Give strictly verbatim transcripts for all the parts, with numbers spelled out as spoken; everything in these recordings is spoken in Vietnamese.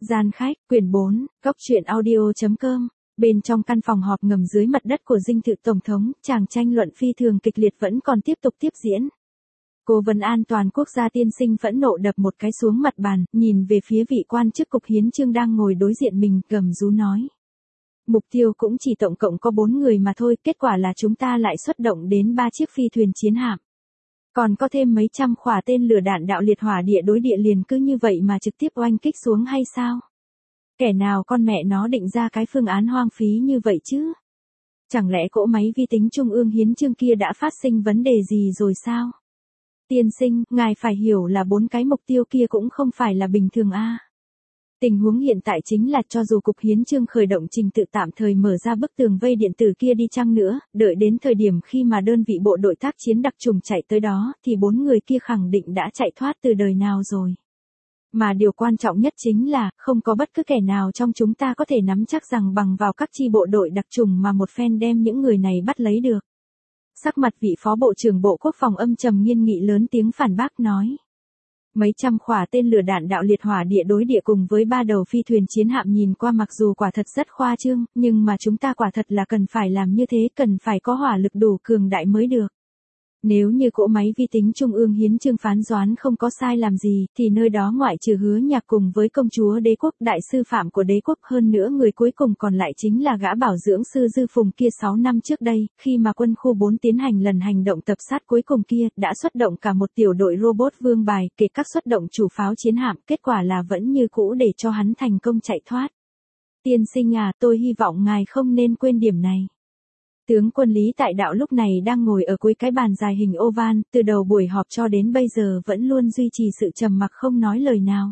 Gian khách, quyển bốn, góc truyện audio.com. Bên trong căn phòng họp ngầm dưới mặt đất của dinh thự tổng thống, chàng tranh luận phi thường kịch liệt vẫn còn tiếp tục tiếp diễn. Cố vấn an toàn quốc gia tiên sinh phẫn nộ đập một cái xuống mặt bàn, nhìn về phía vị quan chức cục hiến chương đang ngồi đối diện mình, gầm rú nói. Mục tiêu cũng chỉ tổng cộng có bốn người mà thôi, kết quả là chúng ta lại xuất động đến ba chiếc phi thuyền chiến hạm. Còn có thêm mấy trăm khỏa tên lửa đạn đạo liệt hỏa địa đối địa liền cứ như vậy mà trực tiếp oanh kích xuống hay sao? Kẻ nào con mẹ nó định ra cái phương án hoang phí như vậy chứ? Chẳng lẽ cỗ máy vi tính trung ương hiến chương kia đã phát sinh vấn đề gì rồi sao? Tiên sinh, ngài phải hiểu là bốn cái mục tiêu kia cũng không phải là bình thường a. Tình huống hiện tại chính là cho dù cục hiến chương khởi động trình tự tạm thời mở ra bức tường vây điện tử kia đi chăng nữa, đợi đến thời điểm khi mà đơn vị bộ đội tác chiến đặc trùng chạy tới đó, thì bốn người kia khẳng định đã chạy thoát từ đời nào rồi. Mà điều quan trọng nhất chính là, không có bất cứ kẻ nào trong chúng ta có thể nắm chắc rằng bằng vào các chi bộ đội đặc trùng mà một phen đem những người này bắt lấy được. Sắc mặt vị phó bộ trưởng Bộ Quốc phòng âm trầm nghiêm nghị lớn tiếng phản bác nói. Mấy trăm khỏa tên lửa đạn đạo liệt hỏa địa đối địa cùng với ba đầu phi thuyền chiến hạm nhìn qua mặc dù quả thật rất khoa trương, nhưng mà chúng ta quả thật là cần phải làm như thế, cần phải có hỏa lực đủ cường đại mới được. Nếu như cỗ máy vi tính trung ương hiến chương phán đoán không có sai làm gì, thì nơi đó ngoại trừ Hứa Nhạc cùng với công chúa đế quốc đại sư phạm của đế quốc, hơn nữa người cuối cùng còn lại chính là gã bảo dưỡng sư Dư Phùng kia sáu năm trước đây, khi mà quân khu bốn tiến hành lần hành động tập sát cuối cùng kia, đã xuất động cả một tiểu đội robot vương bài, kể các xuất động chủ pháo chiến hạm, kết quả là vẫn như cũ để cho hắn thành công chạy thoát. Tiên sinh à, tôi hy vọng ngài không nên quên điểm này. Tướng quân Lý Tại Đạo lúc này đang ngồi ở cuối cái bàn dài hình oval, từ đầu buổi họp cho đến bây giờ vẫn luôn duy trì sự trầm mặc không nói lời nào.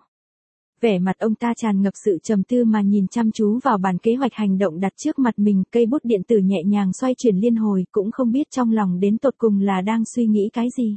Vẻ mặt ông ta tràn ngập sự trầm tư mà nhìn chăm chú vào bản kế hoạch hành động đặt trước mặt mình, cây bút điện tử nhẹ nhàng xoay chuyển liên hồi, cũng không biết trong lòng đến tột cùng là đang suy nghĩ cái gì.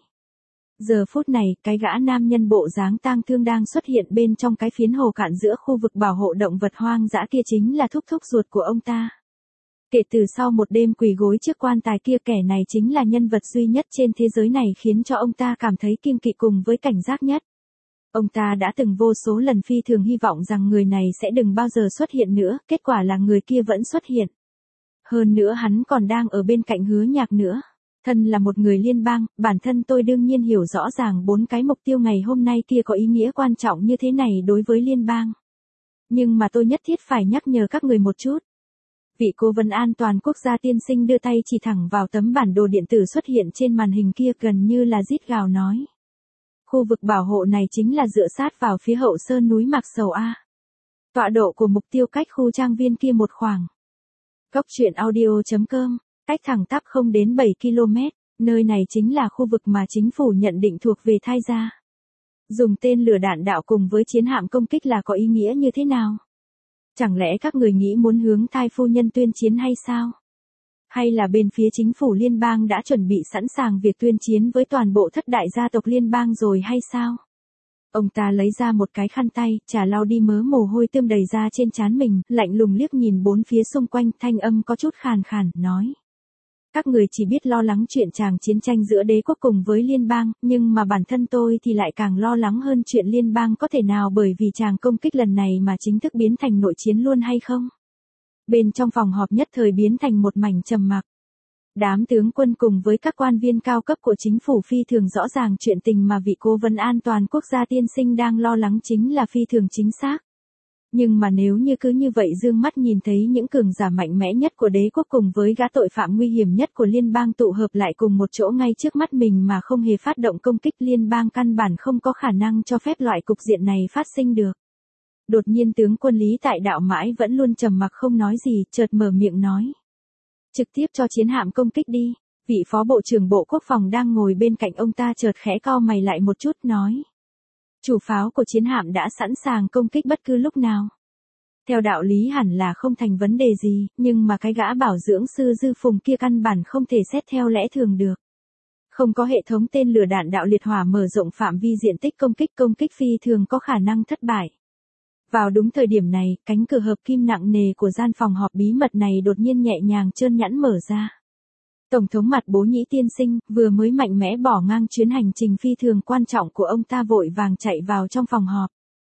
Giờ phút này, cái gã nam nhân bộ dáng tang thương đang xuất hiện bên trong cái phiến hồ cạn giữa khu vực bảo hộ động vật hoang dã kia chính là thúc thúc ruột của ông ta. Kể từ sau một đêm quỳ gối trước quan tài kia, kẻ này chính là nhân vật duy nhất trên thế giới này khiến cho ông ta cảm thấy kiêng kỵ cùng với cảnh giác nhất. Ông ta đã từng vô số lần phi thường hy vọng rằng người này sẽ đừng bao giờ xuất hiện nữa, kết quả là người kia vẫn xuất hiện. Hơn nữa hắn còn đang ở bên cạnh Hứa Nhạc nữa. Thân là một người liên bang, bản thân tôi đương nhiên hiểu rõ ràng bốn cái mục tiêu ngày hôm nay kia có ý nghĩa quan trọng như thế này đối với liên bang. Nhưng mà tôi nhất thiết phải nhắc nhở các người một chút. Vị cố vấn an toàn quốc gia tiên sinh đưa tay chỉ thẳng vào tấm bản đồ điện tử xuất hiện trên màn hình kia, gần như là rít gào nói. Khu vực bảo hộ này chính là dựa sát vào phía hậu sơn núi Mạc Sầu A. Tọa độ của mục tiêu cách khu trang viên kia một khoảng. Góc truyện audio.com, cách thẳng tắp không đến bảy ki lô mét, nơi này chính là khu vực mà chính phủ nhận định thuộc về Thai Gia. Dùng tên lửa đạn đạo cùng với chiến hạm công kích là có ý nghĩa như thế nào? Chẳng lẽ các người nghĩ muốn hướng Thai phu nhân tuyên chiến hay sao? Hay là bên phía chính phủ liên bang đã chuẩn bị sẵn sàng việc tuyên chiến với toàn bộ thất đại gia tộc liên bang rồi hay sao? Ông ta lấy ra một cái khăn tay, chà lau đi mớ mồ hôi tươm đầy ra trên trán mình, lạnh lùng liếc nhìn bốn phía xung quanh, thanh âm có chút khàn khàn, nói. Các người chỉ biết lo lắng chuyện tràng chiến tranh giữa đế quốc cùng với liên bang, nhưng mà bản thân tôi thì lại càng lo lắng hơn chuyện liên bang có thể nào bởi vì tràng công kích lần này mà chính thức biến thành nội chiến luôn hay không. Bên trong phòng họp nhất thời biến thành một mảnh trầm mặc. Đám tướng quân cùng với các quan viên cao cấp của chính phủ phi thường rõ ràng chuyện tình mà vị cố vấn an toàn quốc gia tiên sinh đang lo lắng chính là phi thường chính xác. Nhưng mà nếu như cứ như vậy dương mắt nhìn thấy những cường giả mạnh mẽ nhất của đế quốc cùng với gã tội phạm nguy hiểm nhất của liên bang tụ hợp lại cùng một chỗ ngay trước mắt mình mà không hề phát động công kích, liên bang căn bản không có khả năng cho phép loại cục diện này phát sinh được. Đột nhiên tướng quân Lý Tại Đạo mãi vẫn luôn trầm mặc không nói gì, chợt mở miệng nói. Trực tiếp cho chiến hạm công kích đi. Vị phó bộ trưởng Bộ Quốc phòng đang ngồi bên cạnh ông ta chợt khẽ cau mày lại một chút, nói. Chủ pháo của chiến hạm đã sẵn sàng công kích bất cứ lúc nào. Theo đạo lý hẳn là không thành vấn đề gì, nhưng mà cái gã bảo dưỡng sư Dư Phùng kia căn bản không thể xét theo lẽ thường được. Không có hệ thống tên lửa đạn đạo liệt hỏa mở rộng phạm vi diện tích công kích, công kích phi thường có khả năng thất bại. Vào đúng thời điểm này, cánh cửa hợp kim nặng nề của gian phòng họp bí mật này đột nhiên nhẹ nhàng trơn nhẵn mở ra. Tổng thống Mặt Bố Nhĩ tiên sinh vừa mới mạnh mẽ bỏ ngang chuyến hành trình phi thường quan trọng của ông ta vội vàng chạy vào trong phòng họp.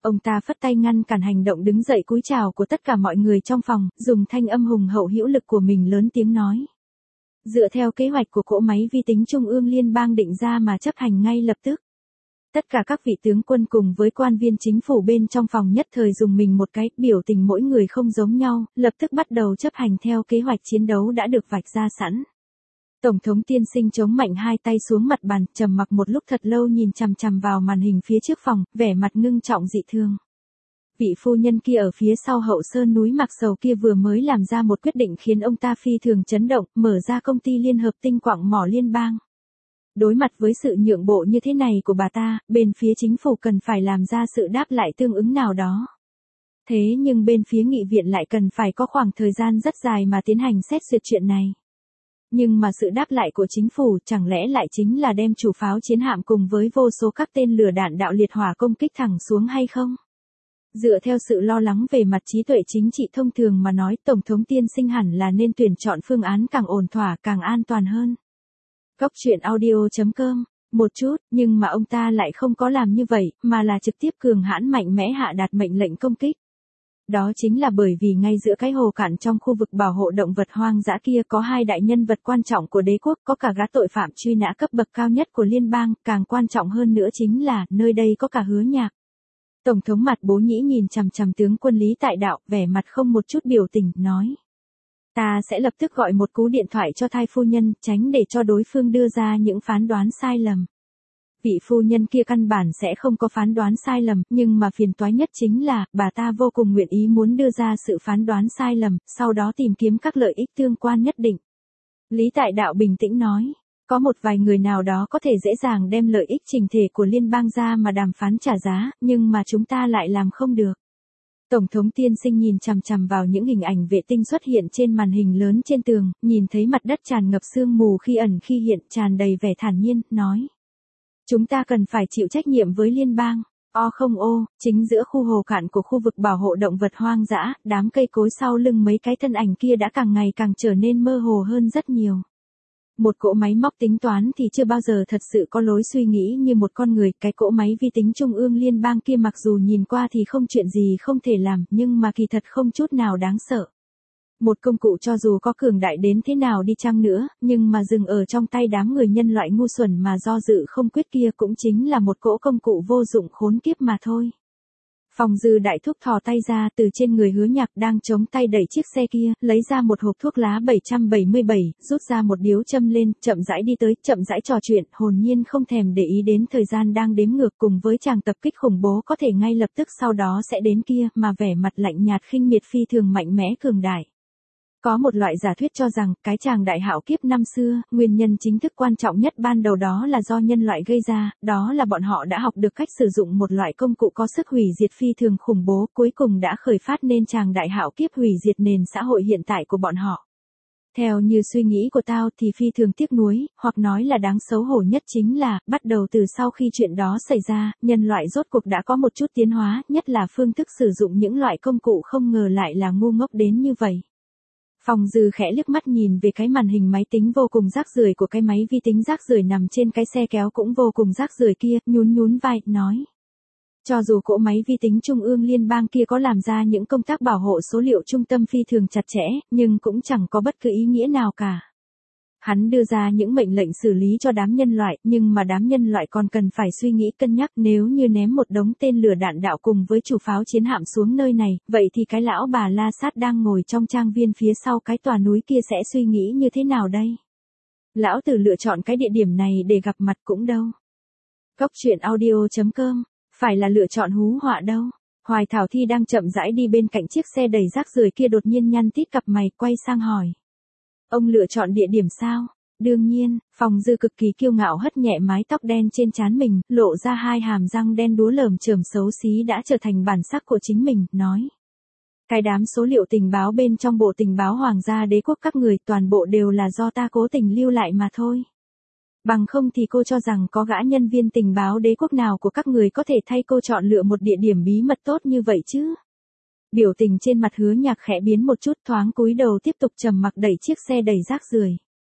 Ông ta phất tay ngăn cản hành động đứng dậy cúi chào của tất cả mọi người trong phòng, dùng thanh âm hùng hậu hữu lực của mình lớn tiếng nói. Dựa theo kế hoạch của cỗ máy vi tính Trung ương Liên bang định ra mà chấp hành ngay lập tức. Tất cả các vị tướng quân cùng với quan viên chính phủ bên trong phòng nhất thời dùng mình một cái, biểu tình mỗi người không giống nhau, lập tức bắt đầu chấp hành theo kế hoạch chiến đấu đã được vạch ra sẵn. Tổng thống tiên sinh chống mạnh hai tay xuống mặt bàn, trầm mặc một lúc thật lâu nhìn chằm chằm vào màn hình phía trước phòng, vẻ mặt ngưng trọng dị thương. Vị phu nhân kia ở phía sau hậu sơn núi Mạc Sầu kia vừa mới làm ra một quyết định khiến ông ta phi thường chấn động, mở ra công ty liên hợp tinh quặng mỏ liên bang. Đối mặt với sự nhượng bộ như thế này của bà ta, bên phía chính phủ cần phải làm ra sự đáp lại tương ứng nào đó. Thế nhưng bên phía nghị viện lại cần phải có khoảng thời gian rất dài mà tiến hành xét duyệt chuyện này. Nhưng mà sự đáp lại của chính phủ chẳng lẽ lại chính là đem chủ pháo chiến hạm cùng với vô số các tên lửa đạn đạo liệt hỏa công kích thẳng xuống hay không? Dựa theo sự lo lắng về mặt trí tuệ chính trị thông thường mà nói, Tổng thống tiên sinh hẳn là nên tuyển chọn phương án càng ổn thỏa càng an toàn hơn. Góc truyện audio chấm com, một chút, nhưng mà ông ta lại không có làm như vậy, mà là trực tiếp cường hãn mạnh mẽ hạ đạt mệnh lệnh công kích. Đó chính là bởi vì ngay giữa cái hồ cạn trong khu vực bảo hộ động vật hoang dã kia có hai đại nhân vật quan trọng của đế quốc, có cả gã tội phạm truy nã cấp bậc cao nhất của liên bang, càng quan trọng hơn nữa chính là, nơi đây có cả Hứa Nhạc. Tổng thống Mặt Bố Nhĩ nhìn chằm chằm tướng quân Lý Tại Đạo, vẻ mặt không một chút biểu tình, nói. Ta sẽ lập tức gọi một cú điện thoại cho thai phu nhân, tránh để cho đối phương đưa ra những phán đoán sai lầm. Vị phu nhân kia căn bản sẽ không có phán đoán sai lầm, nhưng mà phiền toái nhất chính là, bà ta vô cùng nguyện ý muốn đưa ra sự phán đoán sai lầm, sau đó tìm kiếm các lợi ích tương quan nhất định. Lý Tại Đạo bình tĩnh nói, có một vài người nào đó có thể dễ dàng đem lợi ích trình thể của liên bang ra mà đàm phán trả giá, nhưng mà chúng ta lại làm không được. Tổng thống tiên sinh nhìn chằm chằm vào những hình ảnh vệ tinh xuất hiện trên màn hình lớn trên tường, nhìn thấy mặt đất tràn ngập sương mù khi ẩn khi hiện, tràn đầy vẻ thản nhiên, nói. Chúng ta cần phải chịu trách nhiệm với liên bang. O không ô, chính giữa khu hồ cạn của khu vực bảo hộ động vật hoang dã, đám cây cối sau lưng mấy cái thân ảnh kia đã càng ngày càng trở nên mơ hồ hơn rất nhiều. Một cỗ máy móc tính toán thì chưa bao giờ thật sự có lối suy nghĩ như một con người, cái cỗ máy vi tính Trung ương Liên bang kia mặc dù nhìn qua thì không chuyện gì không thể làm, nhưng mà kỳ thật không chút nào đáng sợ. Một công cụ cho dù có cường đại đến thế nào đi chăng nữa, nhưng mà dừng ở trong tay đám người nhân loại ngu xuẩn mà do dự không quyết kia cũng chính là một cỗ công cụ vô dụng khốn kiếp mà thôi. Phòng Dư đại thúc thò tay ra từ trên người Hứa Nhạc đang chống tay đẩy chiếc xe kia, lấy ra một hộp thuốc lá bảy trăm bảy mươi bảy, rút ra một điếu châm lên, chậm rãi đi tới, chậm rãi trò chuyện, hồn nhiên không thèm để ý đến thời gian đang đếm ngược cùng với chàng tập kích khủng bố có thể ngay lập tức sau đó sẽ đến kia, mà vẻ mặt lạnh nhạt khinh miệt phi thường mạnh mẽ cường đại. Có một loại giả thuyết cho rằng, cái chàng đại hạo kiếp năm xưa, nguyên nhân chính thức quan trọng nhất ban đầu đó là do nhân loại gây ra, đó là bọn họ đã học được cách sử dụng một loại công cụ có sức hủy diệt phi thường khủng bố, cuối cùng đã khởi phát nên chàng đại hạo kiếp hủy diệt nền xã hội hiện tại của bọn họ. Theo như suy nghĩ của tao thì phi thường tiếc nuối, hoặc nói là đáng xấu hổ nhất chính là, bắt đầu từ sau khi chuyện đó xảy ra, nhân loại rốt cuộc đã có một chút tiến hóa, nhất là phương thức sử dụng những loại công cụ không ngờ lại là ngu ngốc đến như vậy. Phòng Dư khẽ liếc mắt nhìn về cái màn hình máy tính vô cùng rác rưởi của cái máy vi tính rác rưởi nằm trên cái xe kéo cũng vô cùng rác rưởi kia, nhún nhún vai, nói. Cho dù cỗ máy vi tính Trung ương Liên bang kia có làm ra những công tác bảo hộ số liệu trung tâm phi thường chặt chẽ, nhưng cũng chẳng có bất cứ ý nghĩa nào cả. Hắn đưa ra những mệnh lệnh xử lý cho đám nhân loại, nhưng mà đám nhân loại còn cần phải suy nghĩ cân nhắc nếu như ném một đống tên lửa đạn đạo cùng với chủ pháo chiến hạm xuống nơi này, vậy thì cái lão bà La Sát đang ngồi trong trang viên phía sau cái tòa núi kia sẽ suy nghĩ như thế nào đây? Lão tử lựa chọn cái địa điểm này để gặp mặt cũng đâu. Góc truyện audio chấm com, phải là lựa chọn hú họa đâu. Hoài Thảo Thi đang chậm rãi đi bên cạnh chiếc xe đầy rác rưởi kia đột nhiên nhăn tít cặp mày quay sang hỏi. Ông lựa chọn địa điểm sao? Đương nhiên, Phòng Dư cực kỳ kiêu ngạo hất nhẹ mái tóc đen trên trán mình, lộ ra hai hàm răng đen đúa lởm chởm xấu xí đã trở thành bản sắc của chính mình, nói. Cái đám số liệu tình báo bên trong bộ tình báo Hoàng gia đế quốc các người toàn bộ đều là do ta cố tình lưu lại mà thôi. Bằng không thì cô cho rằng có gã nhân viên tình báo đế quốc nào của các người có thể thay cô chọn lựa một địa điểm bí mật tốt như vậy chứ? Biểu tình trên mặt Hứa Nhạc khẽ biến một chút, thoáng cúi đầu tiếp tục trầm mặc đẩy chiếc xe đầy rác rưởi.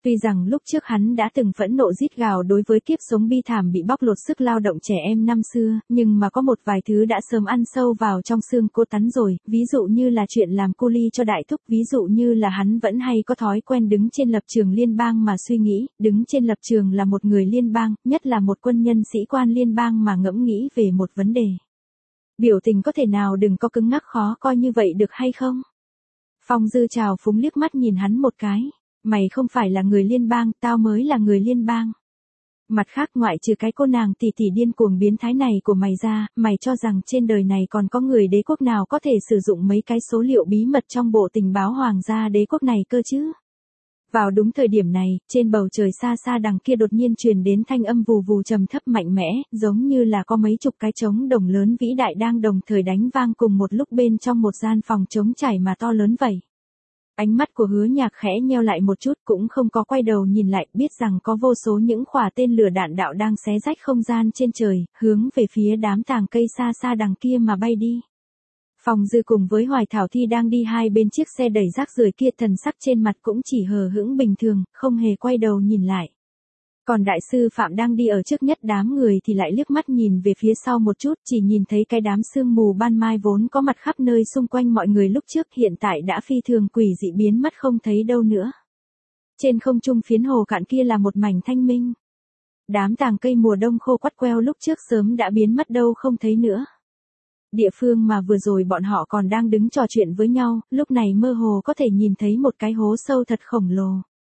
Tuy rằng lúc trước hắn đã từng phẫn nộ rít gào đối với kiếp sống bi thảm bị bóc lột sức lao động trẻ em năm xưa, nhưng mà có một vài thứ đã sớm ăn sâu vào trong xương cô Tắn rồi, ví dụ như là chuyện làm cu li cho đại thúc, ví dụ như là hắn vẫn hay có thói quen đứng trên lập trường liên bang mà suy nghĩ, đứng trên lập trường là một người liên bang, nhất là một quân nhân sĩ quan liên bang mà ngẫm nghĩ về một vấn đề. Biểu tình có thể nào đừng có cứng ngắc khó coi như vậy được hay không? Phong Dư trào phúng liếc mắt nhìn hắn một cái. Mày không phải là người liên bang, tao mới là người liên bang. Mặt khác ngoại trừ cái cô nàng tỷ tỷ điên cuồng biến thái này của mày ra, mày cho rằng trên đời này còn có người đế quốc nào có thể sử dụng mấy cái số liệu bí mật trong bộ tình báo hoàng gia đế quốc này cơ chứ? Vào đúng thời điểm này, trên bầu trời xa xa đằng kia đột nhiên truyền đến thanh âm vù vù trầm thấp mạnh mẽ, giống như là có mấy chục cái trống đồng lớn vĩ đại đang đồng thời đánh vang cùng một lúc bên trong một gian phòng trống trải mà to lớn vậy. Ánh mắt của Hứa Nhạc khẽ nheo lại một chút, cũng không có quay đầu nhìn lại, biết rằng có vô số những quả tên lửa đạn đạo đang xé rách không gian trên trời, hướng về phía đám tàng cây xa xa đằng kia mà bay đi. Phong Dư cùng với Hoài Thảo Thi đang đi hai bên chiếc xe đẩy rác rưởi kia, thần sắc trên mặt cũng chỉ hờ hững bình thường, không hề quay đầu nhìn lại. Còn đại sư Phạm đang đi ở trước nhất đám người thì lại liếc mắt nhìn về phía sau một chút, chỉ nhìn thấy cái đám sương mù ban mai vốn có mặt khắp nơi xung quanh mọi người lúc trước hiện tại đã phi thường quỷ dị biến mất không thấy đâu nữa. Trên không trung phiến hồ cạn kia là một mảnh thanh minh. Đám tàng cây mùa đông khô quắt queo lúc trước sớm đã biến mất đâu không thấy nữa. Địa phương mà vừa rồi bọn họ còn đang đứng trò chuyện với nhau, lúc này mơ hồ có thể nhìn thấy một cái hố sâu thật khổng lồ.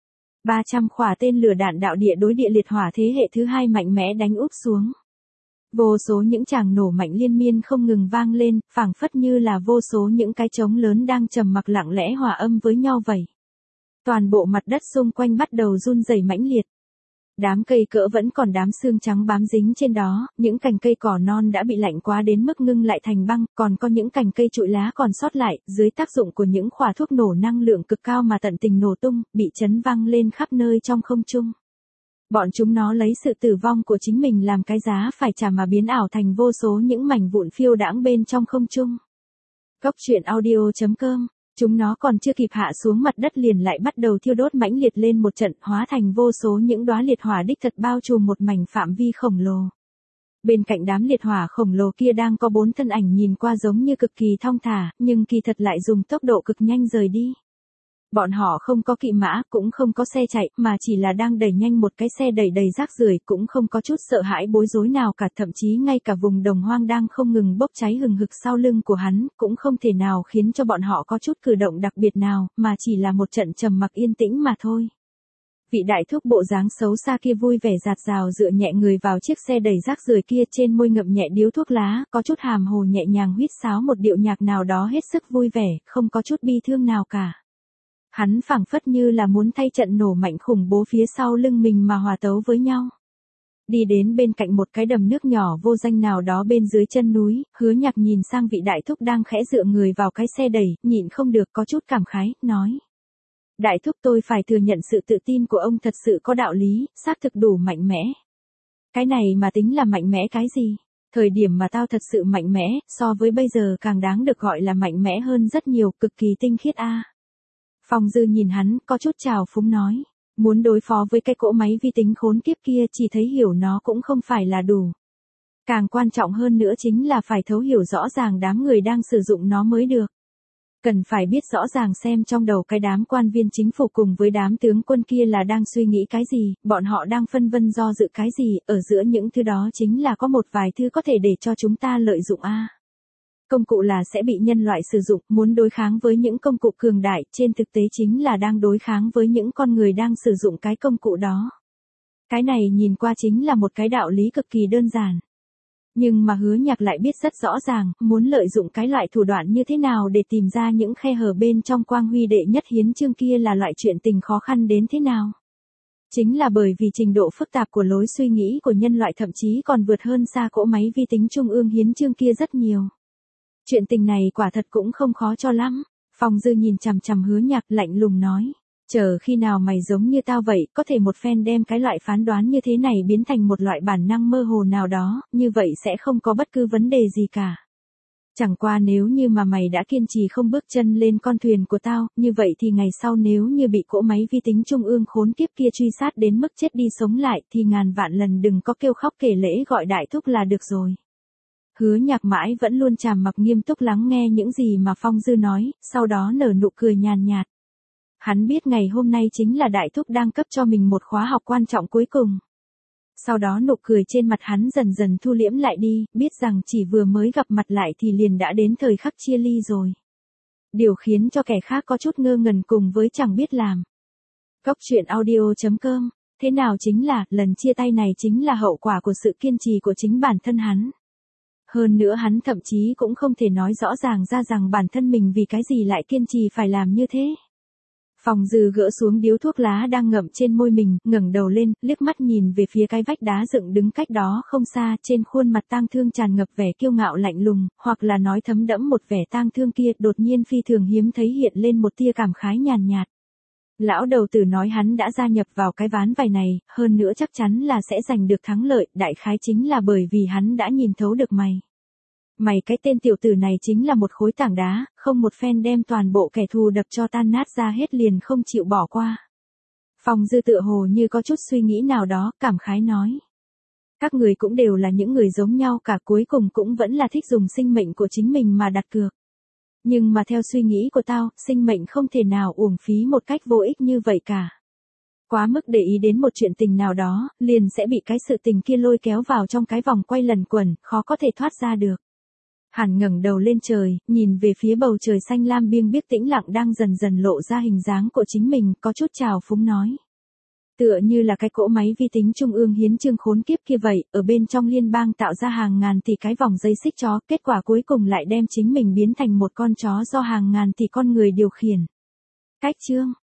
ba trăm khỏa tên lửa đạn đạo địa đối địa liệt hỏa thế hệ thứ hai mạnh mẽ đánh úp xuống. Vô số những tràng nổ mạnh liên miên không ngừng vang lên, phảng phất như là vô số những cái trống lớn đang trầm mặc lặng lẽ hòa âm với nhau vậy. Toàn bộ mặt đất xung quanh bắt đầu run rẩy mãnh liệt. Đám cây cỡ vẫn còn đám xương trắng bám dính trên đó, những cành cây cỏ non đã bị lạnh quá đến mức ngưng lại thành băng, còn có những cành cây trụi lá còn sót lại, dưới tác dụng của những khỏa thuốc nổ năng lượng cực cao mà tận tình nổ tung, bị chấn văng lên khắp nơi trong không trung. Bọn chúng nó lấy sự tử vong của chính mình làm cái giá phải trả mà biến ảo thành vô số những mảnh vụn phiêu đãng bên trong không trung. Cốc truyện audio chấm com. Chúng nó còn chưa kịp hạ xuống mặt đất liền lại bắt đầu thiêu đốt mãnh liệt lên một trận, hóa thành vô số những đóa liệt hỏa đích thật bao trùm một mảnh phạm vi khổng lồ. Bên cạnh đám liệt hỏa khổng lồ kia đang có bốn thân ảnh nhìn qua giống như cực kỳ thong thả, nhưng kỳ thật lại dùng tốc độ cực nhanh rời đi. Bọn họ không có kỵ mã, cũng không có xe chạy, mà chỉ là đang đẩy nhanh một cái xe đẩy đầy rác rưởi, cũng không có chút sợ hãi bối rối nào cả, thậm chí ngay cả vùng đồng hoang đang không ngừng bốc cháy hừng hực sau lưng của hắn, cũng không thể nào khiến cho bọn họ có chút cử động đặc biệt nào, mà chỉ là một trận trầm mặc yên tĩnh mà thôi. Vị đại thúc bộ dáng xấu xa kia vui vẻ dạt dào dựa nhẹ người vào chiếc xe đẩy rác rưởi kia, trên môi ngậm nhẹ điếu thuốc lá, có chút hàm hồ nhẹ nhàng huýt sáo một điệu nhạc nào đó hết sức vui vẻ, không có chút bi thương nào cả. Hắn phảng phất như là muốn thay trận nổ mạnh khủng bố phía sau lưng mình mà hòa tấu với nhau. Đi đến bên cạnh một cái đầm nước nhỏ vô danh nào đó bên dưới chân núi, Hứa Nhạc nhìn sang vị đại thúc đang khẽ dựa người vào cái xe đẩy, nhịn không được có chút cảm khái, nói. Đại thúc, tôi phải thừa nhận sự tự tin của ông thật sự có đạo lý, xác thực đủ mạnh mẽ. Cái này mà tính là mạnh mẽ cái gì? Thời điểm mà tao thật sự mạnh mẽ, so với bây giờ càng đáng được gọi là mạnh mẽ hơn rất nhiều, cực kỳ tinh khiết a. À. Phong Dư nhìn hắn, có chút trào phúng nói. Muốn đối phó với cái cỗ máy vi tính khốn kiếp kia chỉ thấy hiểu nó cũng không phải là đủ. Càng quan trọng hơn nữa chính là phải thấu hiểu rõ ràng đám người đang sử dụng nó mới được. Cần phải biết rõ ràng xem trong đầu cái đám quan viên chính phủ cùng với đám tướng quân kia là đang suy nghĩ cái gì, bọn họ đang phân vân do dự cái gì, ở giữa những thứ đó chính là có một vài thứ có thể để cho chúng ta lợi dụng a. À. Công cụ là sẽ bị nhân loại sử dụng, muốn đối kháng với những công cụ cường đại, trên thực tế chính là đang đối kháng với những con người đang sử dụng cái công cụ đó. Cái này nhìn qua chính là một cái đạo lý cực kỳ đơn giản. Nhưng mà Hứa Nhạc lại biết rất rõ ràng, muốn lợi dụng cái loại thủ đoạn như thế nào để tìm ra những khe hở bên trong quang huy đệ nhất hiến chương kia là loại chuyện tình khó khăn đến thế nào. Chính là bởi vì trình độ phức tạp của lối suy nghĩ của nhân loại thậm chí còn vượt hơn xa cỗ máy vi tính trung ương hiến chương kia rất nhiều. Chuyện tình này quả thật cũng không khó cho lắm. Phong Dư nhìn chằm chằm Hứa Nhạc lạnh lùng nói. Chờ khi nào mày giống như tao vậy, có thể một phen đem cái loại phán đoán như thế này biến thành một loại bản năng mơ hồ nào đó, như vậy sẽ không có bất cứ vấn đề gì cả. Chẳng qua nếu như mà mày đã kiên trì không bước chân lên con thuyền của tao, như vậy thì ngày sau nếu như bị cỗ máy vi tính trung ương khốn kiếp kia truy sát đến mức chết đi sống lại thì ngàn vạn lần đừng có kêu khóc kể lễ gọi đại thúc là được rồi. Hứa Nhạc mãi vẫn luôn trầm mặc nghiêm túc lắng nghe những gì mà Phong Dư nói, sau đó nở nụ cười nhàn nhạt. Hắn biết ngày hôm nay chính là đại thúc đang cấp cho mình một khóa học quan trọng cuối cùng. Sau đó nụ cười trên mặt hắn dần dần thu liễm lại đi, biết rằng chỉ vừa mới gặp mặt lại thì liền đã đến thời khắc chia ly rồi. Điều khiến cho kẻ khác có chút ngơ ngẩn cùng với chẳng biết làm. Cốc truyện audio chấm com, thế nào chính là, lần chia tay này chính là hậu quả của sự kiên trì của chính bản thân hắn. Hơn nữa hắn thậm chí cũng không thể nói rõ ràng ra rằng bản thân mình vì cái gì lại kiên trì phải làm như thế. Phong Dư gỡ xuống điếu thuốc lá đang ngậm trên môi mình, ngẩng đầu lên, liếc mắt nhìn về phía cái vách đá dựng đứng cách đó không xa, trên khuôn mặt tang thương tràn ngập vẻ kiêu ngạo lạnh lùng, hoặc là nói thấm đẫm một vẻ tang thương kia, đột nhiên phi thường hiếm thấy hiện lên một tia cảm khái nhàn nhạt. Lão đầu tử nói hắn đã gia nhập vào cái ván bài này, hơn nữa chắc chắn là sẽ giành được thắng lợi, đại khái chính là bởi vì hắn đã nhìn thấu được mày. Mày cái tên tiểu tử này chính là một khối tảng đá, không một phen đem toàn bộ kẻ thù đập cho tan nát ra hết liền không chịu bỏ qua. Phong Dư tựa hồ như có chút suy nghĩ nào đó, cảm khái nói. Các người cũng đều là những người giống nhau cả, cuối cùng cũng vẫn là thích dùng sinh mệnh của chính mình mà đặt cược. Nhưng mà theo suy nghĩ của tao, sinh mệnh không thể nào uổng phí một cách vô ích như vậy cả. Quá mức để ý đến một chuyện tình nào đó, liền sẽ bị cái sự tình kia lôi kéo vào trong cái vòng quay lần quẩn, khó có thể thoát ra được. Hắn ngẩng đầu lên trời, nhìn về phía bầu trời xanh lam biêng biếc tĩnh lặng đang dần dần lộ ra hình dáng của chính mình, có chút trào phúng nói. Tựa như là cái cỗ máy vi tính trung ương hiến chương khốn kiếp kia vậy, ở bên trong liên bang tạo ra hàng ngàn tỷ cái vòng dây xích chó, kết quả cuối cùng lại đem chính mình biến thành một con chó do hàng ngàn tỷ con người điều khiển. Cách chương